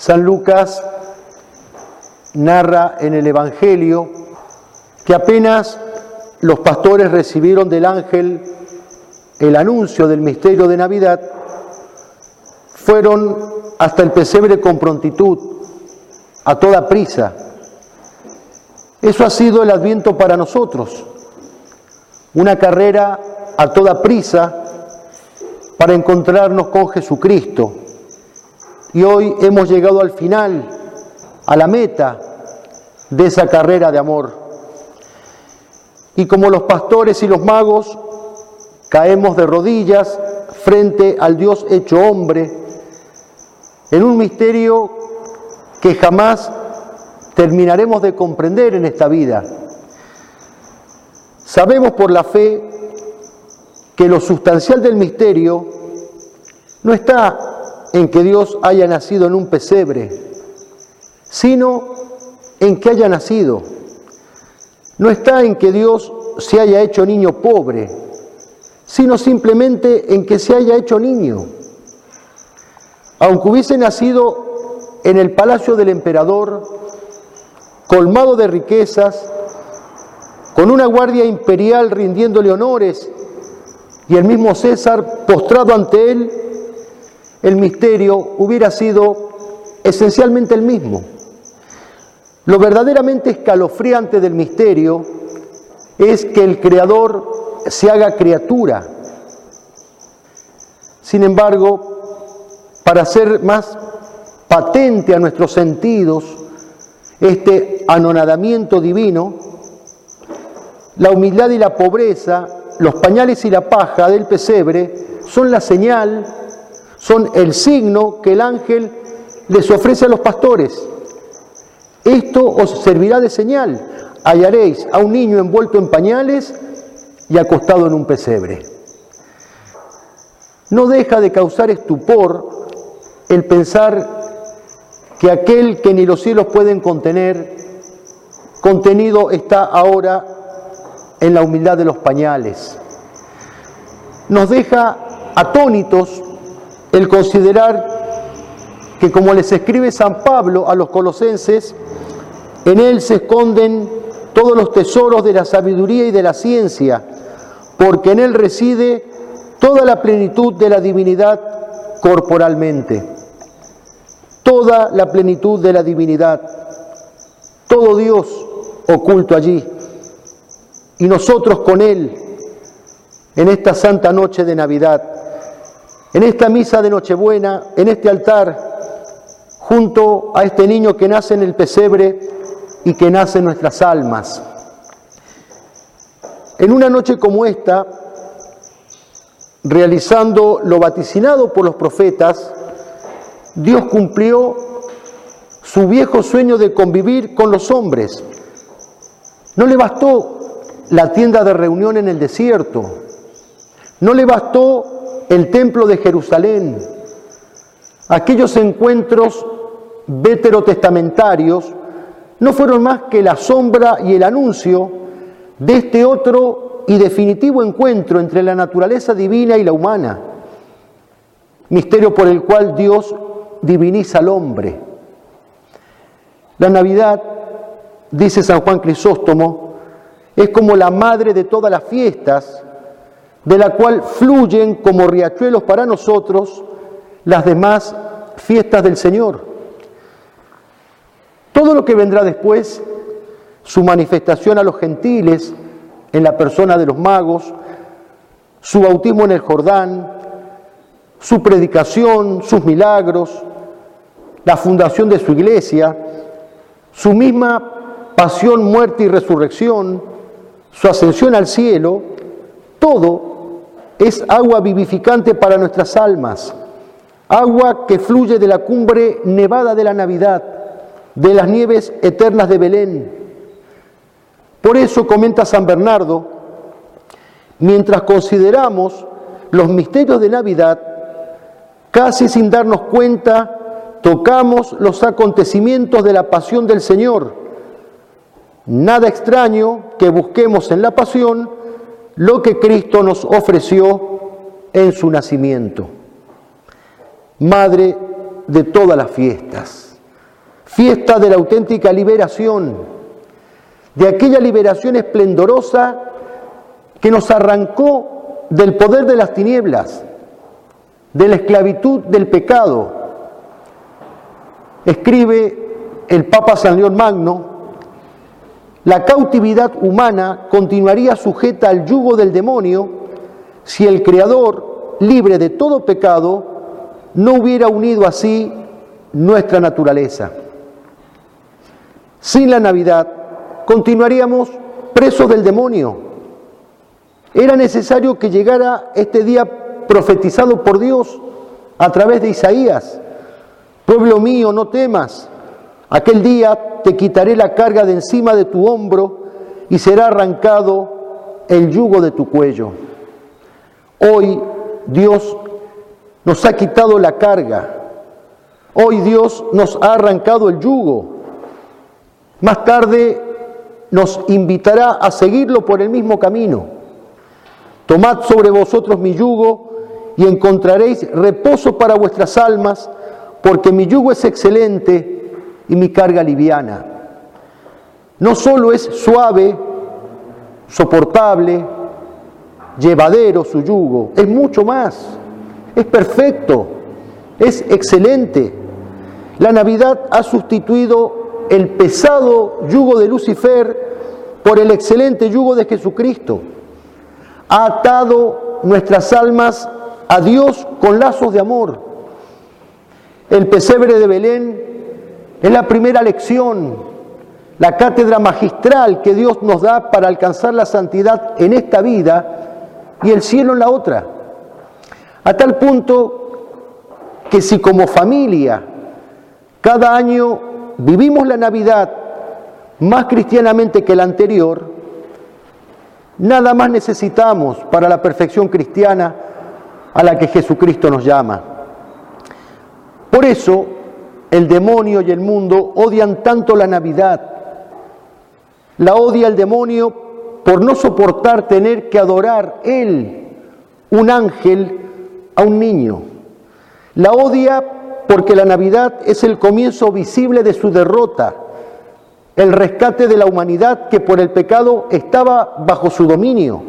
San Lucas narra en el Evangelio que apenas los pastores recibieron del ángel el anuncio del misterio de Navidad, fueron hasta el pesebre con prontitud, a toda prisa. Eso ha sido el Adviento para nosotros, una carrera a toda prisa para encontrarnos con Jesucristo. Y hoy hemos llegado al final, a la meta de esa carrera de amor. Y como los pastores y los magos, caemos de rodillas frente al Dios hecho hombre, en un misterio que jamás terminaremos de comprender en esta vida. Sabemos por la fe que lo sustancial del misterio no está en que Dios haya nacido en un pesebre, sino en que haya nacido. No está en que Dios se haya hecho niño pobre, sino simplemente en que se haya hecho niño. Aunque hubiese nacido en el palacio del emperador, colmado de riquezas, con una guardia imperial rindiéndole honores y el mismo César postrado ante él, el misterio hubiera sido esencialmente el mismo. Lo verdaderamente escalofriante del misterio es que el Creador se haga criatura. Sin embargo, para hacer más patente a nuestros sentidos este anonadamiento divino, la humildad y la pobreza, los pañales y la paja del pesebre son la señal, son el signo que el ángel les ofrece a los pastores. Esto os servirá de señal. Hallaréis a un niño envuelto en pañales y acostado en un pesebre. No deja de causar estupor el pensar que aquel que ni los cielos pueden contener, contenido está ahora en la humildad de los pañales. Nos deja atónitos el considerar que, como les escribe San Pablo a los colosenses, en él se esconden todos los tesoros de la sabiduría y de la ciencia, porque en él reside toda la plenitud de la divinidad corporalmente. Toda la plenitud de la divinidad, todo Dios oculto allí. Y nosotros con él, en esta santa noche de Navidad, en esta misa de Nochebuena, en este altar, junto a este niño que nace en el pesebre y que nace en nuestras almas. En una noche como esta, realizando lo vaticinado por los profetas, Dios cumplió su viejo sueño de convivir con los hombres. No le bastó la tienda de reunión en el desierto, no le bastó el templo de Jerusalén, aquellos encuentros veterotestamentarios no fueron más que la sombra y el anuncio de este otro y definitivo encuentro entre la naturaleza divina y la humana, misterio por el cual Dios diviniza al hombre. La Navidad, dice San Juan Crisóstomo, es como la madre de todas las fiestas, de la cual fluyen como riachuelos para nosotros las demás fiestas del Señor. Todo lo que vendrá después, su manifestación a los gentiles en la persona de los magos, su bautismo en el Jordán, su predicación, sus milagros, la fundación de su iglesia, su misma pasión, muerte y resurrección, su ascensión al cielo, todo es agua vivificante para nuestras almas, agua que fluye de la cumbre nevada de la Navidad, de las nieves eternas de Belén. Por eso, comenta San Bernardo, mientras consideramos los misterios de Navidad, casi sin darnos cuenta, tocamos los acontecimientos de la pasión del Señor. Nada extraño que busquemos en la pasión lo que Cristo nos ofreció en su nacimiento. Madre de todas las fiestas. fiesta de la auténtica liberación, de aquella liberación esplendorosa que nos arrancó del poder de las tinieblas, de la esclavitud del pecado. Escribe el Papa San León Magno: la cautividad humana continuaría sujeta al yugo del demonio si el Creador, libre de todo pecado, no hubiera unido así nuestra naturaleza. Sin la Navidad continuaríamos presos del demonio. Era necesario que llegara este día profetizado por Dios a través de Isaías: pueblo mío, no temas, aquel día te quitaré la carga de encima de tu hombro y será arrancado el yugo de tu cuello. Hoy Dios nos ha quitado la carga, hoy Dios nos ha arrancado el yugo. Más tarde nos invitará a seguirlo por el mismo camino. Tomad sobre vosotros mi yugo y encontraréis reposo para vuestras almas, porque mi yugo es excelente y mi carga liviana. No solo es suave, soportable, llevadero su yugo, es mucho más, es perfecto, es excelente. La Navidad ha sustituido el pesado yugo de Lucifer por el excelente yugo de Jesucristo. Ha atado nuestras almas a Dios con lazos de amor. El pesebre de Belén es la primera lección, la cátedra magistral que Dios nos da para alcanzar la santidad en esta vida y el cielo en la otra. A tal punto que si como familia cada año vivimos la Navidad más cristianamente que la anterior, nada más necesitamos para la perfección cristiana a la que Jesucristo nos llama. Por eso, el demonio y el mundo odian tanto la Navidad. La odia el demonio por no soportar tener que adorar él, un ángel, a un niño. La odia porque la Navidad es el comienzo visible de su derrota, el rescate de la humanidad que por el pecado estaba bajo su dominio.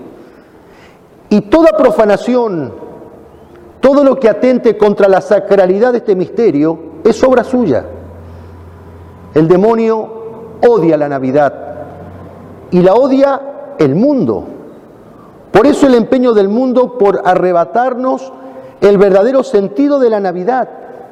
Y toda profanación, todo lo que atente contra la sacralidad de este misterio, es obra suya. El demonio odia la Navidad y la odia el mundo. Por eso el empeño del mundo por arrebatarnos el verdadero sentido de la Navidad.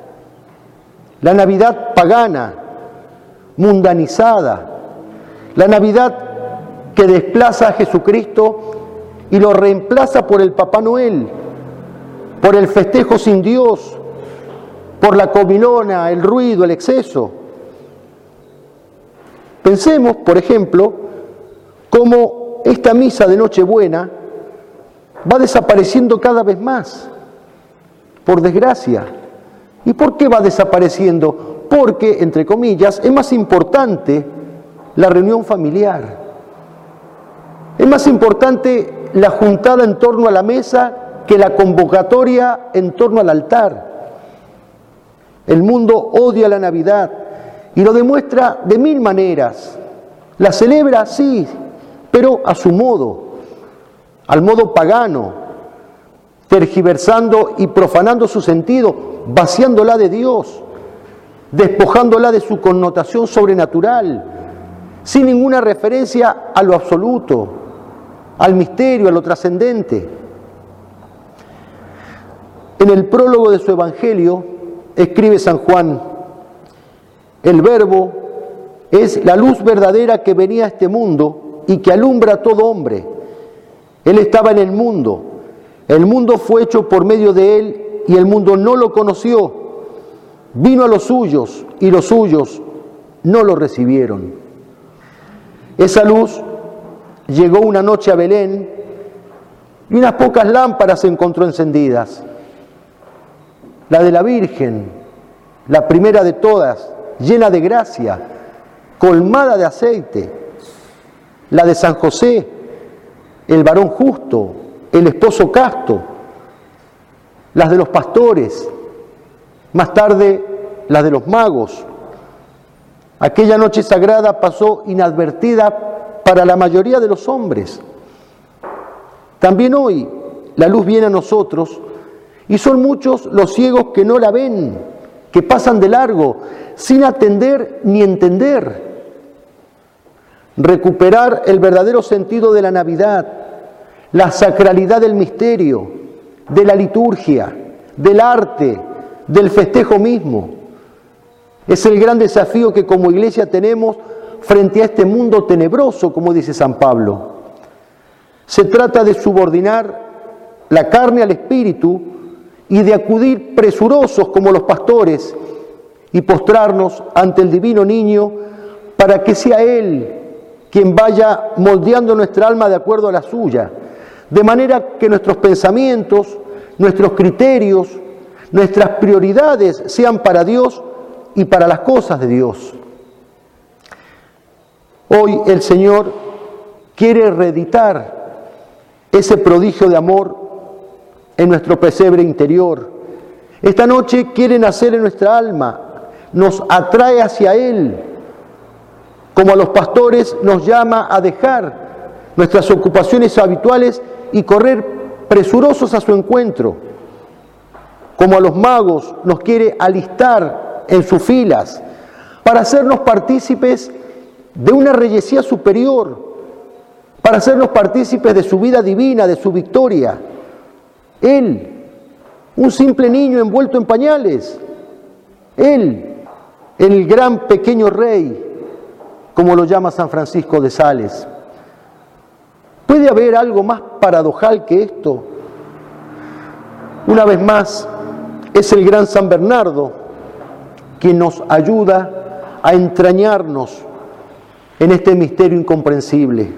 La Navidad pagana, mundanizada, la Navidad que desplaza a Jesucristo y lo reemplaza por el Papá Noel, por el festejo sin Dios, por la comilona, el ruido, el exceso. Pensemos, por ejemplo, cómo esta misa de Nochebuena va desapareciendo cada vez más, por desgracia. ¿Y por qué va desapareciendo? Porque, entre comillas, es más importante la reunión familiar. Es más importante la juntada en torno a la mesa que la convocatoria en torno al altar. El mundo odia la Navidad y lo demuestra de mil maneras. La celebra, sí, pero a su modo, al modo pagano, tergiversando y profanando su sentido, vaciándola de Dios, despojándola de su connotación sobrenatural, sin ninguna referencia a lo absoluto, al misterio, a lo trascendente. En el prólogo de su Evangelio escribe San Juan: el Verbo es la luz verdadera que venía a este mundo y que alumbra a todo hombre. Él estaba en el mundo fue hecho por medio de él y el mundo no lo conoció. Vino a los suyos y los suyos no lo recibieron. Esa luz llegó una noche a Belén y unas pocas lámparas se encontró encendidas. La de la Virgen, la primera de todas, llena de gracia, colmada de aceite. La de San José, el varón justo, el esposo casto. Las de los pastores, más tarde las de los magos. Aquella noche sagrada pasó inadvertida para la mayoría de los hombres. También hoy la luz viene a nosotros y son muchos los ciegos que no la ven, que pasan de largo, sin atender ni entender. Recuperar el verdadero sentido de la Navidad, la sacralidad del misterio, de la liturgia, del arte, del festejo mismo. Es el gran desafío que como iglesia tenemos frente a este mundo tenebroso, como dice San Pablo. Se trata de subordinar la carne al espíritu y de acudir presurosos como los pastores y postrarnos ante el divino niño para que sea Él quien vaya moldeando nuestra alma de acuerdo a la suya, de manera que nuestros pensamientos, nuestros criterios, nuestras prioridades sean para Dios y para las cosas de Dios. Hoy el Señor quiere reeditar ese prodigio de amor en nuestro pesebre interior. Esta noche quiere nacer en nuestra alma, nos atrae hacia Él, como a los pastores nos llama a dejar nuestras ocupaciones habituales y correr presurosos a su encuentro. Como a los magos nos quiere alistar en sus filas para hacernos partícipes de una reyesía superior, para hacernos partícipes de su vida divina, de su victoria. Él, un simple niño envuelto en pañales. Él, el gran pequeño rey, como lo llama San Francisco de Sales. ¿Puede haber algo más paradojal que esto? Una vez más, es el gran San Bernardo quien nos ayuda a entrañarnos en este misterio incomprensible.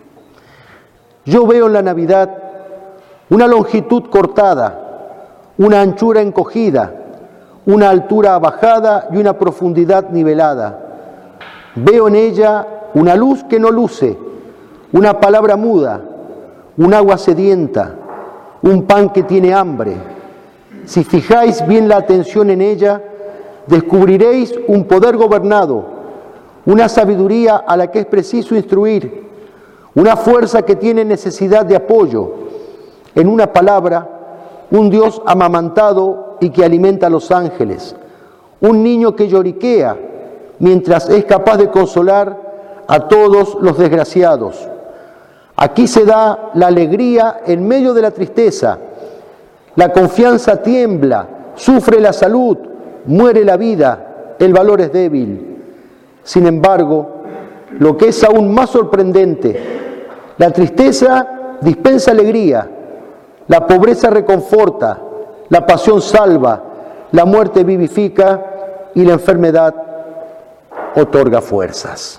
Yo veo en la Navidad una longitud cortada, una anchura encogida, una altura bajada y una profundidad nivelada. Veo en ella una luz que no luce, una palabra muda, un agua sedienta, un pan que tiene hambre. Si fijáis bien la atención en ella, descubriréis un poder gobernado, una sabiduría a la que es preciso instruir, una fuerza que tiene necesidad de apoyo. En una palabra, un Dios amamantado y que alimenta a los ángeles, un niño que lloriquea mientras es capaz de consolar a todos los desgraciados. Aquí se da la alegría en medio de la tristeza, la confianza tiembla, sufre la salud, muere la vida, el valor es débil. Sin embargo, lo que es aún más sorprendente, la tristeza dispensa alegría, la pobreza reconforta, la pasión salva, la muerte vivifica y la enfermedad otorga fuerzas.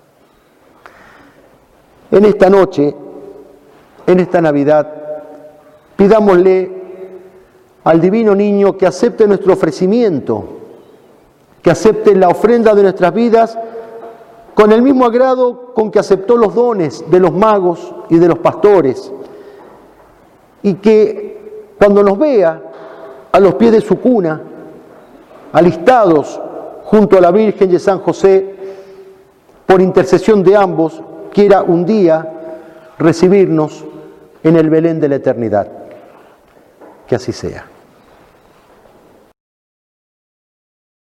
En esta noche, en esta Navidad, pidámosle al Divino Niño que acepte nuestro ofrecimiento, que acepte la ofrenda de nuestras vidas con el mismo agrado con que aceptó los dones de los magos y de los pastores, y que cuando nos vea a los pies de su cuna, alistados junto a la Virgen y a San José, por intercesión de ambos, quiera un día recibirnos en el Belén de la eternidad. Que así sea.